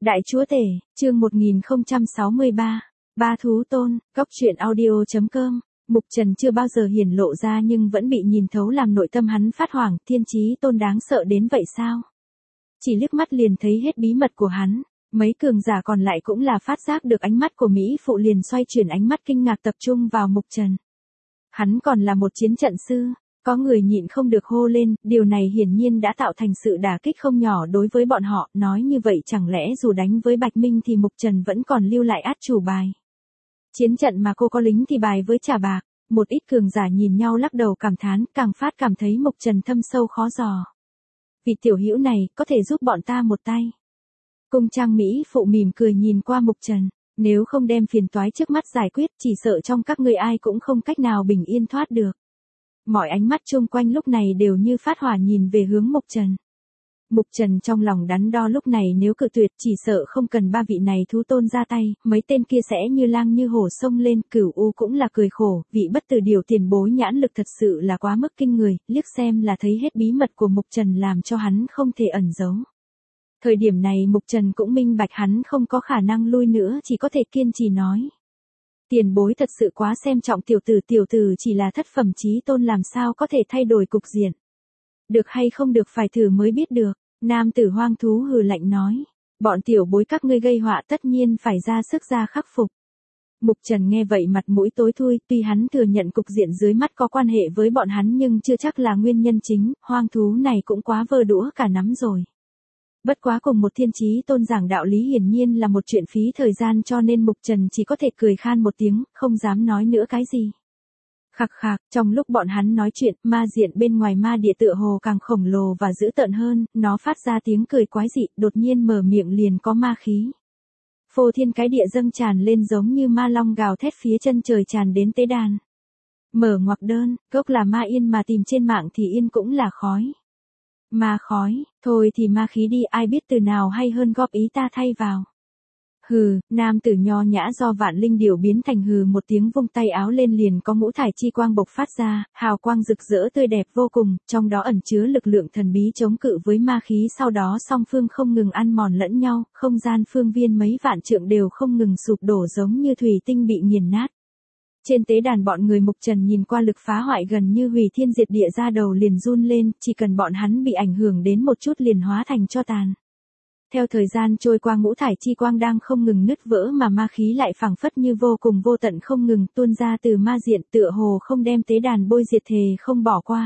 Đại Chúa Tể, chương 1063, Ba Thú Tôn, Cốc truyện audio.com. Mục Trần chưa bao giờ hiển lộ ra nhưng vẫn bị nhìn thấu làm nội tâm hắn phát hoảng, Thiên Chí Tôn đáng sợ đến vậy sao? Chỉ liếc mắt liền thấy hết bí mật của hắn, mấy cường giả còn lại cũng là phát giác được ánh mắt của Mỹ Phụ liền xoay chuyển ánh mắt kinh ngạc tập trung vào Mục Trần. Hắn còn là một chiến trận sư, có người nhịn không được hô lên, điều này hiển nhiên đã tạo thành sự đả kích không nhỏ đối với bọn họ, nói như vậy chẳng lẽ dù đánh với Bạch Minh thì Mục Trần vẫn còn lưu lại át chủ bài. Chiến trận mà cô có lính thì bài với trả bạc, một ít cường giả nhìn nhau lắc đầu cảm thán, càng phát cảm thấy Mục Trần thâm sâu khó dò. Vị tiểu hữu này, có thể giúp bọn ta một tay. Cung Trang Mỹ Phụ mỉm cười nhìn qua Mục Trần, nếu không đem phiền toái trước mắt giải quyết, chỉ sợ trong các ngươi ai cũng không cách nào bình yên thoát được. Mọi ánh mắt chung quanh lúc này đều như phát hỏa nhìn về hướng Mục Trần. Mục Trần trong lòng đắn đo lúc này nếu cự tuyệt chỉ sợ không cần ba vị này thú tôn ra tay, mấy tên kia sẽ như lang như hổ xông lên, Cửu U cũng là cười khổ, vị bất tử điều tiền bối nhãn lực thật sự là quá mức kinh người, liếc xem là thấy hết bí mật của Mục Trần làm cho hắn không thể ẩn giấu. Thời điểm này Mục Trần cũng minh bạch hắn không có khả năng lui nữa, chỉ có thể kiên trì nói. Tiền bối thật sự quá xem trọng tiểu tử chỉ là thất phẩm chí tôn làm sao có thể thay đổi cục diện. Được hay không được phải thử mới biết được, nam tử hoang thú hừ lạnh nói. Bọn tiểu bối các ngươi gây họa tất nhiên phải ra sức ra khắc phục. Mục Trần nghe vậy mặt mũi tối thui, tuy hắn thừa nhận cục diện dưới mắt có quan hệ với bọn hắn nhưng chưa chắc là nguyên nhân chính, hoang thú này cũng quá vơ đũa cả nắm rồi. Bất quá cùng một thiên chí tôn giảng đạo lý hiển nhiên là một chuyện phí thời gian cho nên Mục Trần chỉ có thể cười khan một tiếng, không dám nói nữa cái gì. Khạc khạc, trong lúc bọn hắn nói chuyện, ma diện bên ngoài ma địa tựa hồ càng khổng lồ và dữ tợn hơn, nó phát ra tiếng cười quái dị, đột nhiên mở miệng liền có ma khí. Phô thiên cái địa dâng tràn lên giống như ma long gào thét phía chân trời tràn đến tế đàn. Mở ngoặc đơn, gốc là ma yên mà tìm trên mạng thì yên cũng là khói. Ma khói, thôi thì ma khí đi, ai biết từ nào hay hơn góp ý ta thay vào. Hừ, nam tử nho nhã do vạn linh điểu biến thành hừ một tiếng vung tay áo lên liền có ngũ thải chi quang bộc phát ra, hào quang rực rỡ tươi đẹp vô cùng, trong đó ẩn chứa lực lượng thần bí chống cự với ma khí, sau đó song phương không ngừng ăn mòn lẫn nhau, không gian phương viên mấy vạn trượng đều không ngừng sụp đổ giống như thủy tinh bị nghiền nát. Trên tế đàn bọn người Mục Trần nhìn qua lực phá hoại gần như hủy thiên diệt địa ra đầu liền run lên, chỉ cần bọn hắn bị ảnh hưởng đến một chút liền hóa thành tro tàn. Theo thời gian trôi qua ngũ thải chi quang đang không ngừng nứt vỡ mà ma khí lại phảng phất như vô cùng vô tận không ngừng tuôn ra từ ma diện tựa hồ không đem tế đàn bôi diệt thề không bỏ qua.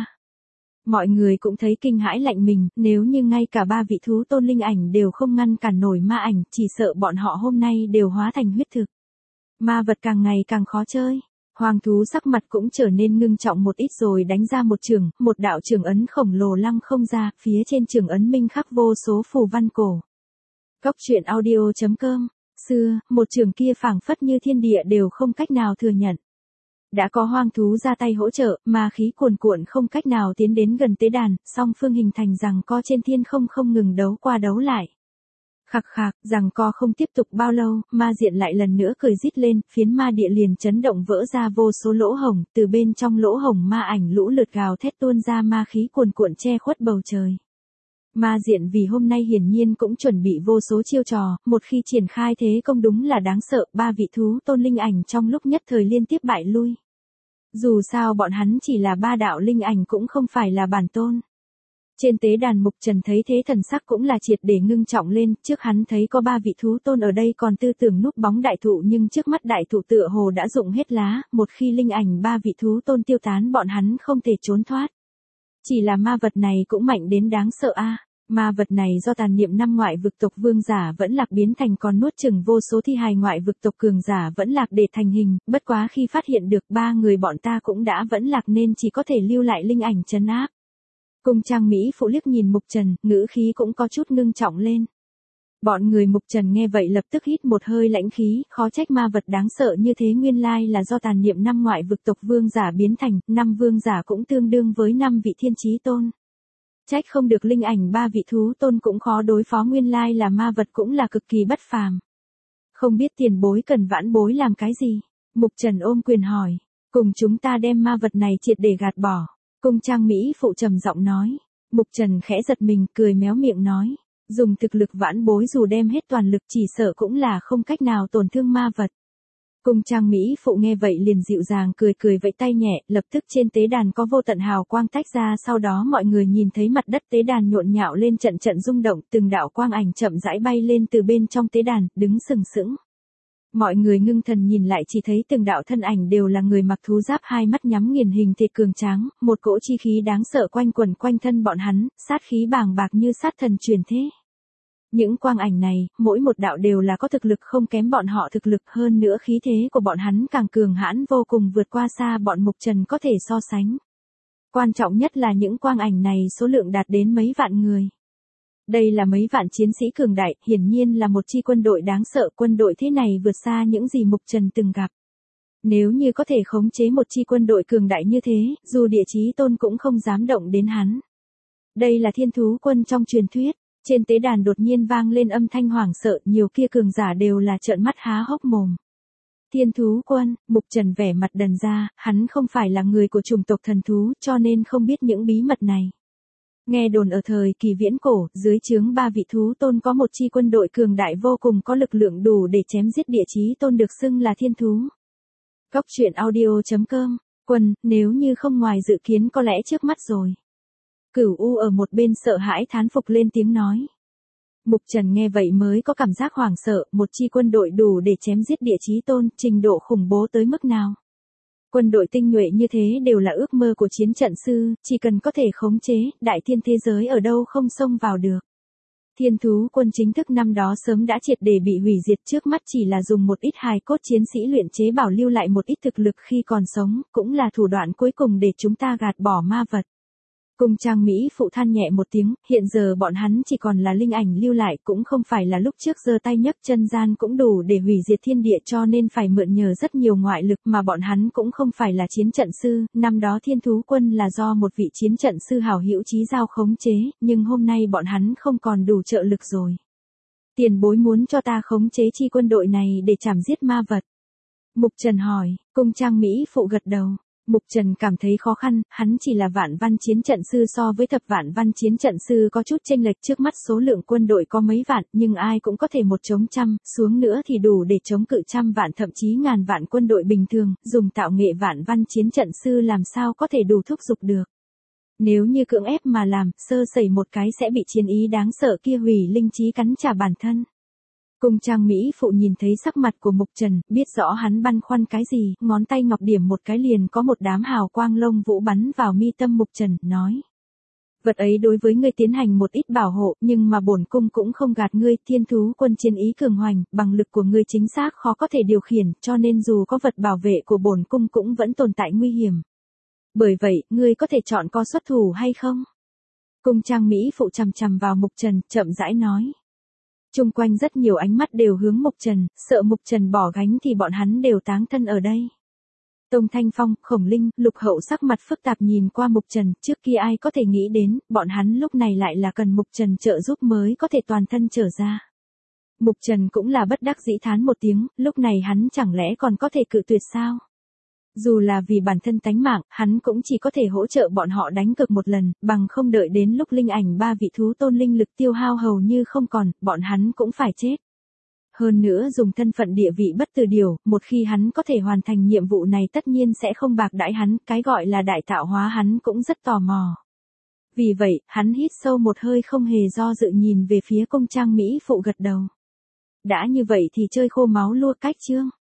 Mọi người cũng thấy kinh hãi lạnh mình, nếu như ngay cả ba vị thú tôn linh ảnh đều không ngăn cản nổi ma ảnh, chỉ sợ bọn họ hôm nay đều hóa thành huyết thực. Ma vật càng ngày càng khó chơi. Hoàng thú sắc mặt cũng trở nên ngưng trọng một ít rồi đánh ra một trường, một đạo trường ấn khổng lồ lăng không ra, phía trên trường ấn minh khắc vô số phù văn cổ. Cốc truyện audio.com, xưa, một trường kia phảng phất như thiên địa đều không cách nào thừa nhận. Đã có hoang thú ra tay hỗ trợ, mà khí cuồn cuộn không cách nào tiến đến gần tế đàn, song phương hình thành rằng co trên thiên không ngừng đấu qua đấu lại. Khạc khạc, rằng co không tiếp tục bao lâu, ma diện lại lần nữa cười rít lên, phiến ma địa liền chấn động vỡ ra vô số lỗ hổng, từ bên trong lỗ hổng ma ảnh lũ lượt gào thét tuôn ra ma khí cuồn cuộn che khuất bầu trời. Ma diện vì hôm nay hiển nhiên cũng chuẩn bị vô số chiêu trò, một khi triển khai thế công đúng là đáng sợ, ba vị thú tôn linh ảnh trong lúc nhất thời liên tiếp bại lui. Dù sao bọn hắn chỉ là ba đạo linh ảnh cũng không phải là bản tôn. Trên tế đàn Mục Trần thấy thế thần sắc cũng là triệt để ngưng trọng lên, trước hắn thấy có ba vị thú tôn ở đây còn tư tưởng núp bóng đại thụ nhưng trước mắt đại thụ tựa hồ đã rụng hết lá, một khi linh ảnh ba vị thú tôn tiêu tán bọn hắn không thể trốn thoát. Chỉ là ma vật này cũng mạnh đến đáng sợ a. Ma vật này do tàn niệm năm ngoại vực tộc vương giả vẫn lạc biến thành còn nuốt chửng vô số thi hài ngoại vực tộc cường giả vẫn lạc để thành hình, bất quá khi phát hiện được ba người bọn ta cũng đã vẫn lạc nên chỉ có thể lưu lại linh ảnh trấn áp. Cung Trang Mỹ Phụ liếc nhìn Mục Trần, ngữ khí cũng có chút ngưng trọng lên. Bọn người Mục Trần nghe vậy lập tức hít một hơi lãnh khí, khó trách ma vật đáng sợ như thế nguyên lai là do tàn niệm năm ngoại vực tộc vương giả biến thành, năm vương giả cũng tương đương với 5 vị thiên chí tôn. Trách không được linh ảnh ba vị thú tôn cũng khó đối phó nguyên lai là ma vật cũng là cực kỳ bất phàm. Không biết tiền bối cần vãn bối làm cái gì? Mục Trần ôm quyền hỏi, cùng chúng ta đem ma vật này triệt để gạt bỏ. Cung Trang Mỹ Phụ trầm giọng nói. Mục Trần khẽ giật mình cười méo miệng nói. Dùng thực lực vãn bối dù đem hết toàn lực chỉ sợ cũng là không cách nào tổn thương ma vật. Cung trang Mỹ phụ nghe vậy liền dịu dàng cười cười vẫy tay nhẹ, lập tức trên tế đàn có vô tận hào quang tách ra, sau đó mọi người nhìn thấy mặt đất tế đàn nhộn nhạo lên trận trận rung động, từng đạo quang ảnh chậm rãi bay lên từ bên trong tế đàn, đứng sừng sững. Mọi người ngưng thần nhìn lại chỉ thấy từng đạo thân ảnh đều là người mặc thú giáp, hai mắt nhắm nghiền, hình thể cường tráng, một cỗ chi khí đáng sợ quanh quẩn quanh thân bọn hắn, sát khí bàng bạc như sát thần truyền thế. Những quang ảnh này, mỗi một đạo đều là có thực lực không kém bọn họ thực lực, hơn nữa khí thế của bọn hắn càng cường hãn vô cùng, vượt qua xa bọn Mục Trần có thể so sánh. Quan trọng nhất là những quang ảnh này số lượng đạt đến mấy vạn người. Đây là mấy vạn chiến sĩ cường đại, hiển nhiên là một chi quân đội đáng sợ, quân đội thế này vượt xa những gì Mục Trần từng gặp. Nếu như có thể khống chế một chi quân đội cường đại như thế, dù Địa Chí Tôn cũng không dám động đến hắn. Đây là thiên thú quân trong truyền thuyết. Trên tế đàn đột nhiên vang lên âm thanh hoảng sợ, nhiều kia cường giả đều là trợn mắt há hốc mồm. Thiên thú quân, Mục Trần vẻ mặt đần ra, hắn không phải là người của chủng tộc thần thú, cho nên không biết những bí mật này. Nghe đồn ở thời kỳ viễn cổ, dưới trướng 3 vị thú tôn có một chi quân đội cường đại vô cùng, có lực lượng đủ để chém giết Địa Chí Tôn, được xưng là thiên thú. Góc truyện audio.com, quân, nếu như không ngoài dự kiến có lẽ trước mắt rồi. Cửu U ở một bên sợ hãi thán phục lên tiếng nói. Mục Trần nghe vậy mới có cảm giác hoảng sợ, một chi quân đội đủ để chém giết Địa Chí Tôn, trình độ khủng bố tới mức nào. Quân đội tinh nhuệ như thế đều là ước mơ của chiến trận sư, chỉ cần có thể khống chế, đại thiên thế giới ở đâu không xông vào được. Thiên thú quân chính thức năm đó sớm đã triệt để bị hủy diệt, trước mắt chỉ là dùng một ít hài cốt chiến sĩ luyện chế bảo lưu lại một ít thực lực khi còn sống, cũng là thủ đoạn cuối cùng để chúng ta gạt bỏ ma vật. Cung trang Mỹ phụ than nhẹ một tiếng, hiện giờ bọn hắn chỉ còn là linh ảnh lưu lại, cũng không phải là lúc trước giơ tay nhấc chân gian cũng đủ để hủy diệt thiên địa, cho nên phải mượn nhờ rất nhiều ngoại lực, mà bọn hắn cũng không phải là chiến trận sư, năm đó thiên thú quân là do một vị chiến trận sư hảo hữu chí giao khống chế, nhưng hôm nay bọn hắn không còn đủ trợ lực rồi. Tiền bối muốn cho ta khống chế chi quân đội này để chảm giết ma vật? Mục Trần hỏi, cung trang Mỹ phụ gật đầu. Mục Trần cảm thấy khó khăn, hắn chỉ là vạn văn chiến trận sư, so với thập vạn văn chiến trận sư có chút chênh lệch, trước mắt số lượng quân đội có mấy vạn, nhưng ai cũng có thể một chống trăm, xuống nữa thì đủ để chống cự trăm vạn thậm chí ngàn vạn quân đội bình thường, dùng tạo nghệ vạn văn chiến trận sư làm sao có thể đủ thúc giục được. Nếu như cưỡng ép mà làm, sơ sẩy một cái sẽ bị chiến ý đáng sợ kia hủy linh trí cắn trả bản thân. Cung trang Mỹ phụ nhìn thấy sắc mặt của Mục Trần, biết rõ hắn băn khoăn cái gì, ngón tay ngọc điểm một cái liền có một đám hào quang lông vũ bắn vào mi tâm Mục Trần, nói. Vật ấy đối với ngươi tiến hành một ít bảo hộ, nhưng mà bổn cung cũng không gạt ngươi, thiên thú quân chiến ý cường hoành, bằng lực của ngươi chính xác khó có thể điều khiển, cho nên dù có vật bảo vệ của bổn cung cũng vẫn tồn tại nguy hiểm. Bởi vậy, ngươi có thể chọn có xuất thủ hay không? Cung trang Mỹ phụ chằm chằm vào Mục Trần, chậm rãi nói. Chung quanh rất nhiều ánh mắt đều hướng Mục Trần, sợ Mục Trần bỏ gánh thì bọn hắn đều táng thân ở đây. Tông Thanh Phong, Khổng Linh, Lục Hậu sắc mặt phức tạp nhìn qua Mục Trần, trước kia ai có thể nghĩ đến, bọn hắn lúc này lại là cần Mục Trần trợ giúp mới có thể toàn thân trở ra. Mục Trần cũng là bất đắc dĩ thán một tiếng, lúc này hắn chẳng lẽ còn có thể cự tuyệt sao? Dù là vì bản thân tánh mạng, hắn cũng chỉ có thể hỗ trợ bọn họ đánh cược một lần, bằng không đợi đến lúc linh ảnh 3 vị thú tôn linh lực tiêu hao hầu như không còn, bọn hắn cũng phải chết. Hơn nữa dùng thân phận địa vị bất từ điều, một khi hắn có thể hoàn thành nhiệm vụ này tất nhiên sẽ không bạc đãi hắn, cái gọi là đại tạo hóa hắn cũng rất tò mò. Vì vậy, hắn hít sâu một hơi không hề do dự nhìn về phía cung trang Mỹ phụ gật đầu. Đã như vậy thì chơi khô máu lua cách chương.